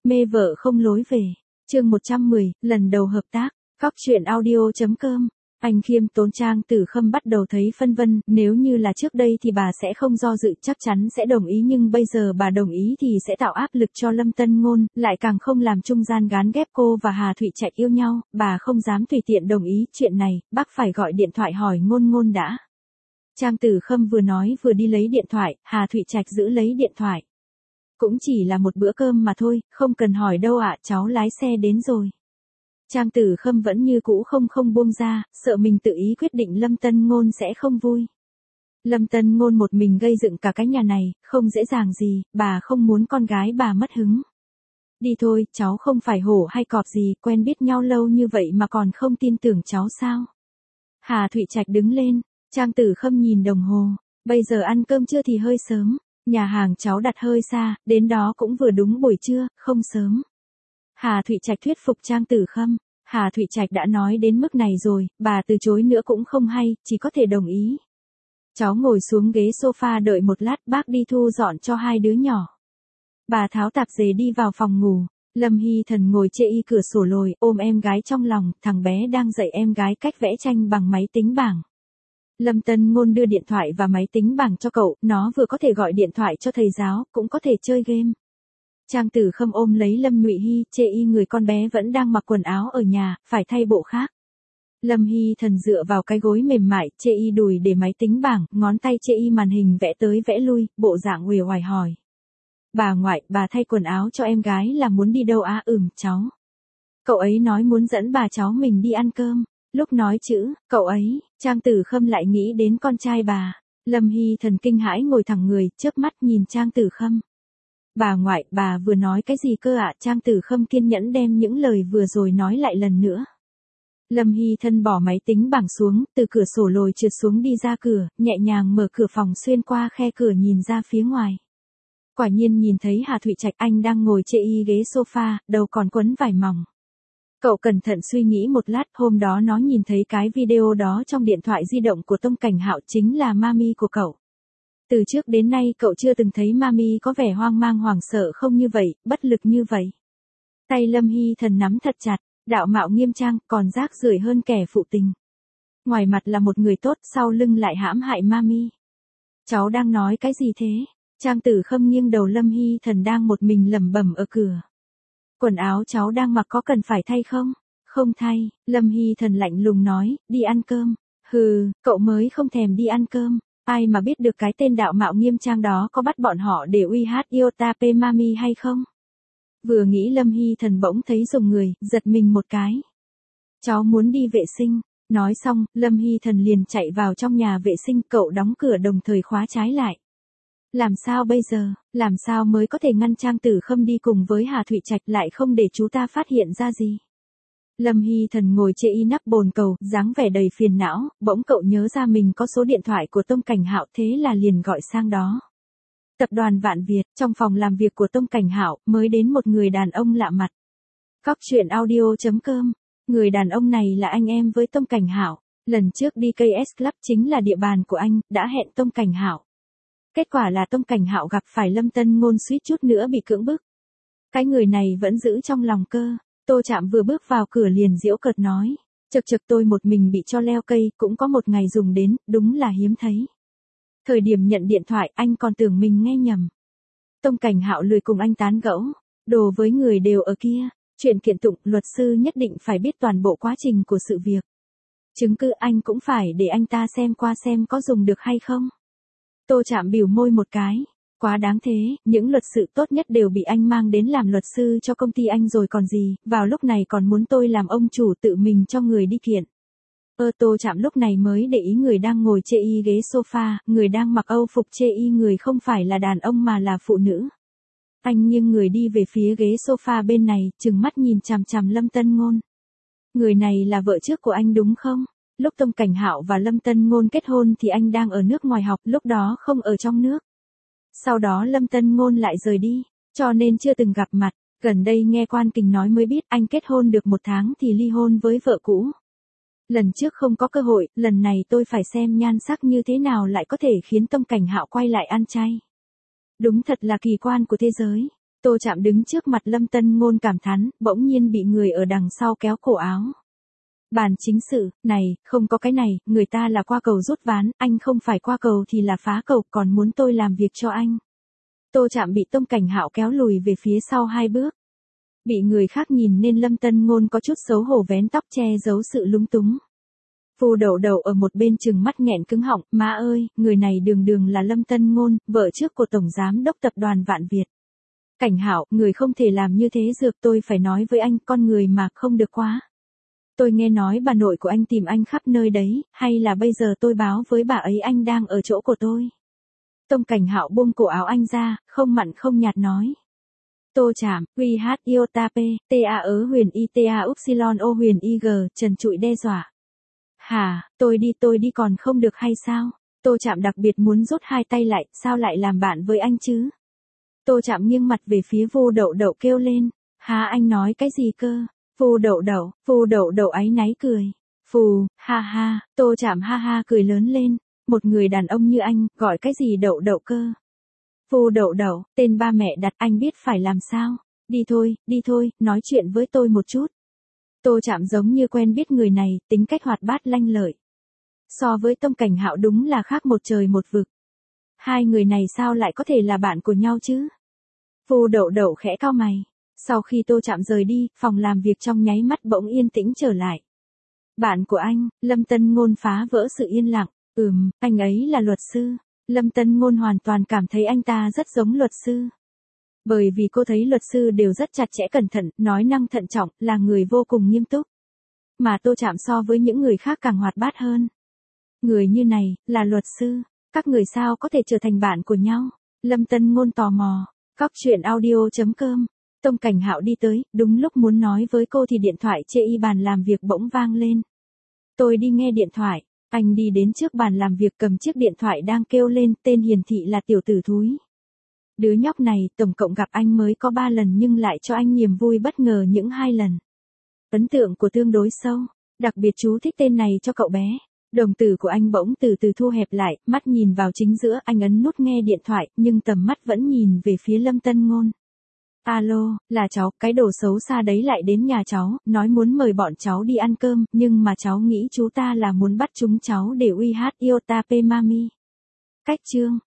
Mê vợ không lối về. Chương 110, lần đầu hợp tác. Góc truyện audio.com. Anh khiêm tốn Trang Tử Khâm bắt đầu thấy phân vân, nếu như là trước đây thì bà sẽ không do dự, chắc chắn sẽ đồng ý, nhưng bây giờ bà đồng ý thì sẽ tạo áp lực cho Lâm Tân Ngôn, lại càng không làm trung gian gán ghép cô và Hà Thụy Trạch yêu nhau, bà không dám tùy tiện đồng ý, chuyện này, bác phải gọi điện thoại hỏi Ngôn Ngôn đã. Trang Tử Khâm vừa nói vừa đi lấy điện thoại, Hà Thụy Trạch giữ lấy điện thoại. Cũng chỉ là một bữa cơm mà thôi, không cần hỏi đâu ạ, cháu lái xe đến rồi. Trang Tử Khâm vẫn như cũ không buông ra, sợ mình tự ý quyết định Lâm Tân Ngôn sẽ không vui. Lâm Tân Ngôn một mình gây dựng cả cái nhà này, không dễ dàng gì, bà không muốn con gái bà mất hứng. Đi thôi, cháu không phải hổ hay cọp gì, quen biết nhau lâu như vậy mà còn không tin tưởng cháu sao. Hà Thụy Trạch đứng lên, Trang Tử Khâm nhìn đồng hồ, bây giờ ăn cơm trưa thì hơi sớm, nhà hàng cháu đặt hơi xa, đến đó cũng vừa đúng buổi trưa, không sớm. Hà Thụy Trạch thuyết phục Trang Tử Khâm. Hà Thụy Trạch đã nói đến mức này rồi, bà từ chối nữa cũng không hay, chỉ có thể đồng ý. Cháu ngồi xuống ghế sofa đợi một lát, bác đi thu dọn cho hai đứa nhỏ. Bà tháo tạp dề đi vào phòng ngủ. Lâm Hy Thần ngồi chê y cửa sổ lồi, ôm em gái trong lòng, thằng bé đang dạy em gái cách vẽ tranh bằng máy tính bảng. Lâm Tân Ngôn đưa điện thoại và máy tính bảng cho cậu, nó vừa có thể gọi điện thoại cho thầy giáo, cũng có thể chơi game. Trang Tử Khâm ôm lấy Lâm Nhụy Hy, chê y người con bé vẫn đang mặc quần áo ở nhà, phải thay bộ khác. Lâm Hy Thần dựa vào cái gối mềm mại, chê y đùi để máy tính bảng, ngón tay chê y màn hình vẽ tới vẽ lui, bộ dạng uể oải hỏi. Bà ngoại, bà thay quần áo cho em gái là muốn đi đâu á? Cháu. Cậu ấy nói muốn dẫn bà cháu mình đi ăn cơm. Lúc nói chữ, cậu ấy, Trang Tử Khâm lại nghĩ đến con trai bà. Lâm Hy Thần kinh hãi ngồi thẳng người, chớp mắt nhìn Trang Tử Khâm. Bà ngoại, bà vừa nói cái gì cơ ạ? Trang Tử Khâm kiên nhẫn đem những lời vừa rồi nói lại lần nữa. Lâm Hy Thần bỏ máy tính bảng xuống, từ cửa sổ lồi trượt xuống đi ra cửa, nhẹ nhàng mở cửa phòng xuyên qua khe cửa nhìn ra phía ngoài. Quả nhiên nhìn thấy Hà Thụy Trạch, anh đang ngồi chê y ghế sofa, đầu còn quấn vải mỏng. Cậu cẩn thận suy nghĩ một lát, hôm đó nó nhìn thấy cái video đó trong điện thoại di động của Tông Cảnh Hạo, chính là mami của cậu. Từ trước đến nay cậu chưa từng thấy mami có vẻ hoang mang hoảng sợ không như vậy, bất lực như vậy. Tay Lâm Hy Thần nắm thật chặt, đạo mạo nghiêm trang, còn rác rưởi hơn kẻ phụ tình. Ngoài mặt là một người tốt, sau lưng lại hãm hại mami. Cháu đang nói cái gì thế? Trang Tử Khâm nghiêng đầu, Lâm Hy Thần đang một mình lẩm bẩm ở cửa. Quần áo cháu đang mặc có cần phải thay không? Không thay, Lâm Hy Thần lạnh lùng nói, đi ăn cơm. Hừ, cậu mới không thèm đi ăn cơm. Ai mà biết được cái tên đạo mạo nghiêm trang đó có bắt bọn họ để uy hát Iota P Mami hay không? Vừa nghĩ Lâm Hy Thần bỗng thấy rùng người, giật mình một cái. Cháu muốn đi vệ sinh. Nói xong, Lâm Hy Thần liền chạy vào trong nhà vệ sinh, cậu đóng cửa đồng thời khóa trái lại. Làm sao bây giờ, làm sao mới có thể ngăn Trang Tử Khâm đi cùng với Hà Thụy Trạch lại không để chú ta phát hiện ra gì? Lâm Hy Thần ngồi chê y nắp bồn cầu, dáng vẻ đầy phiền não, bỗng cậu nhớ ra mình có số điện thoại của Tông Cảnh Hạo, thế là liền gọi sang đó. Tập đoàn Vạn Việt, trong phòng làm việc của Tông Cảnh Hạo, mới đến một người đàn ông lạ mặt. Góc truyện audio.com, người đàn ông này là anh em với Tông Cảnh Hạo, lần trước đi KS Club chính là địa bàn của anh, đã hẹn Tông Cảnh Hạo. Kết quả là Tông Cảnh Hạo gặp phải Lâm Tân Ngôn suýt chút nữa bị cưỡng bức. Cái người này vẫn giữ trong lòng cơ. Tô Trạm vừa bước vào cửa liền giễu cợt nói. Chật tôi một mình bị cho leo cây, cũng có một ngày dùng đến, đúng là hiếm thấy. Thời điểm nhận điện thoại anh còn tưởng mình nghe nhầm. Tông Cảnh Hạo lười cùng anh tán gẫu. Đồ với người đều ở kia. Chuyện kiện tụng, luật sư nhất định phải biết toàn bộ quá trình của sự việc. Chứng cứ anh cũng phải để anh ta xem qua xem có dùng được hay không. Tô Trạm bĩu môi một cái. Quá đáng thế, những luật sư tốt nhất đều bị anh mang đến làm luật sư cho công ty anh rồi còn gì, vào lúc này còn muốn tôi làm ông chủ tự mình cho người đi kiện. Tô Trạm lúc này mới để ý người đang ngồi chê y ghế sofa, người đang mặc âu phục chê y người không phải là đàn ông mà là phụ nữ. Anh nghiêng người đi về phía ghế sofa bên này, trừng mắt nhìn chằm chằm Lâm Tân Ngôn. Người này là vợ trước của anh đúng không? Lúc Tông Cảnh Hạo và Lâm Tân Ngôn kết hôn thì anh đang ở nước ngoài học, lúc đó không ở trong nước. Sau đó Lâm Tân Ngôn lại rời đi, cho nên chưa từng gặp mặt. Gần đây nghe Quan Kình nói mới biết anh kết hôn được 1 tháng thì ly hôn với vợ cũ. Lần trước không có cơ hội, lần này tôi phải xem nhan sắc như thế nào lại có thể khiến Tông Cảnh Hạo quay lại ăn chay. Đúng thật là kỳ quan của thế giới. Tô Trạm đứng trước mặt Lâm Tân Ngôn cảm thán, bỗng nhiên bị người ở đằng sau kéo cổ áo. Bàn chính sự, này, không có cái này, người ta là qua cầu rút ván, anh không phải qua cầu thì là phá cầu, còn muốn tôi làm việc cho anh. Tô Trạm bị Tông Cảnh Hạo kéo lùi về phía sau 2 bước. Bị người khác nhìn nên Lâm Tân Ngôn có chút xấu hổ vén tóc che giấu sự lúng túng. Phù Đậu Đậu ở một bên trừng mắt nghẹn cứng họng, má ơi, người này đường đường là Lâm Tân Ngôn, vợ trước của Tổng Giám đốc Tập đoàn Vạn Việt. Cảnh Hạo, người không thể làm như thế dược, tôi phải nói với anh, con người mà không được quá. Tôi nghe nói bà nội của anh tìm anh khắp nơi đấy, hay là bây giờ tôi báo với bà ấy anh đang ở chỗ của tôi. Tông Cảnh Hạo buông cổ áo anh ra, không mặn không nhạt nói. Tô Trạm, QH IOTA P, TA ớ huyền ITA Upsilon O huyền IG, trần trụi đe dọa. Hả, tôi đi còn không được hay sao? Tô Trạm đặc biệt muốn rút 2 tay lại, sao lại làm bạn với anh chứ? Tô Trạm nghiêng mặt về phía Phù Đậu Đậu kêu lên. Hả, anh nói cái gì cơ? Phù Đậu Đậu áy náy cười. Phù, ha ha, Tô Trạm ha ha cười lớn lên. Một người đàn ông như anh, gọi cái gì Đậu Đậu cơ? Phù Đậu Đậu, tên ba mẹ đặt, anh biết phải làm sao? Đi thôi, nói chuyện với tôi một chút. Tô Trạm giống như quen biết người này, tính cách hoạt bát lanh lợi. So với Tông Cảnh Hạo đúng là khác một trời một vực. Hai người này sao lại có thể là bạn của nhau chứ? Phù Đậu Đậu khẽ cau mày. Sau khi Tô Trạm rời đi, phòng làm việc trong nháy mắt bỗng yên tĩnh trở lại. Bạn của anh, Lâm Tân Ngôn phá vỡ sự yên lặng. Anh ấy là luật sư. Lâm Tân Ngôn hoàn toàn cảm thấy anh ta rất giống luật sư. Bởi vì cô thấy luật sư đều rất chặt chẽ cẩn thận, nói năng thận trọng, là người vô cùng nghiêm túc. Mà Tô Trạm so với những người khác càng hoạt bát hơn. Người như này, là luật sư. Các người sao có thể trở thành bạn của nhau? Lâm Tân Ngôn tò mò. Cóc truyện audio.com. Tông Cảnh Hạo đi tới, đúng lúc muốn nói với cô thì điện thoại chê y bàn làm việc bỗng vang lên. Tôi đi nghe điện thoại. Anh đi đến trước bàn làm việc cầm chiếc điện thoại đang kêu lên, tên hiển thị là tiểu tử thúi. Đứa nhóc này, tổng cộng gặp anh mới có 3 lần nhưng lại cho anh niềm vui bất ngờ những 2 lần. Ấn tượng của tương đối sâu, đặc biệt chú thích tên này cho cậu bé. Đồng tử của anh bỗng từ từ thu hẹp lại, mắt nhìn vào chính giữa, anh ấn nút nghe điện thoại, nhưng tầm mắt vẫn nhìn về phía Lâm Tân Ngôn. Alo, là cháu, cái đồ xấu xa đấy lại đến nhà cháu, nói muốn mời bọn cháu đi ăn cơm, nhưng mà cháu nghĩ chú ta là muốn bắt chúng cháu để uy hát IOTA P Mami. Cách chương.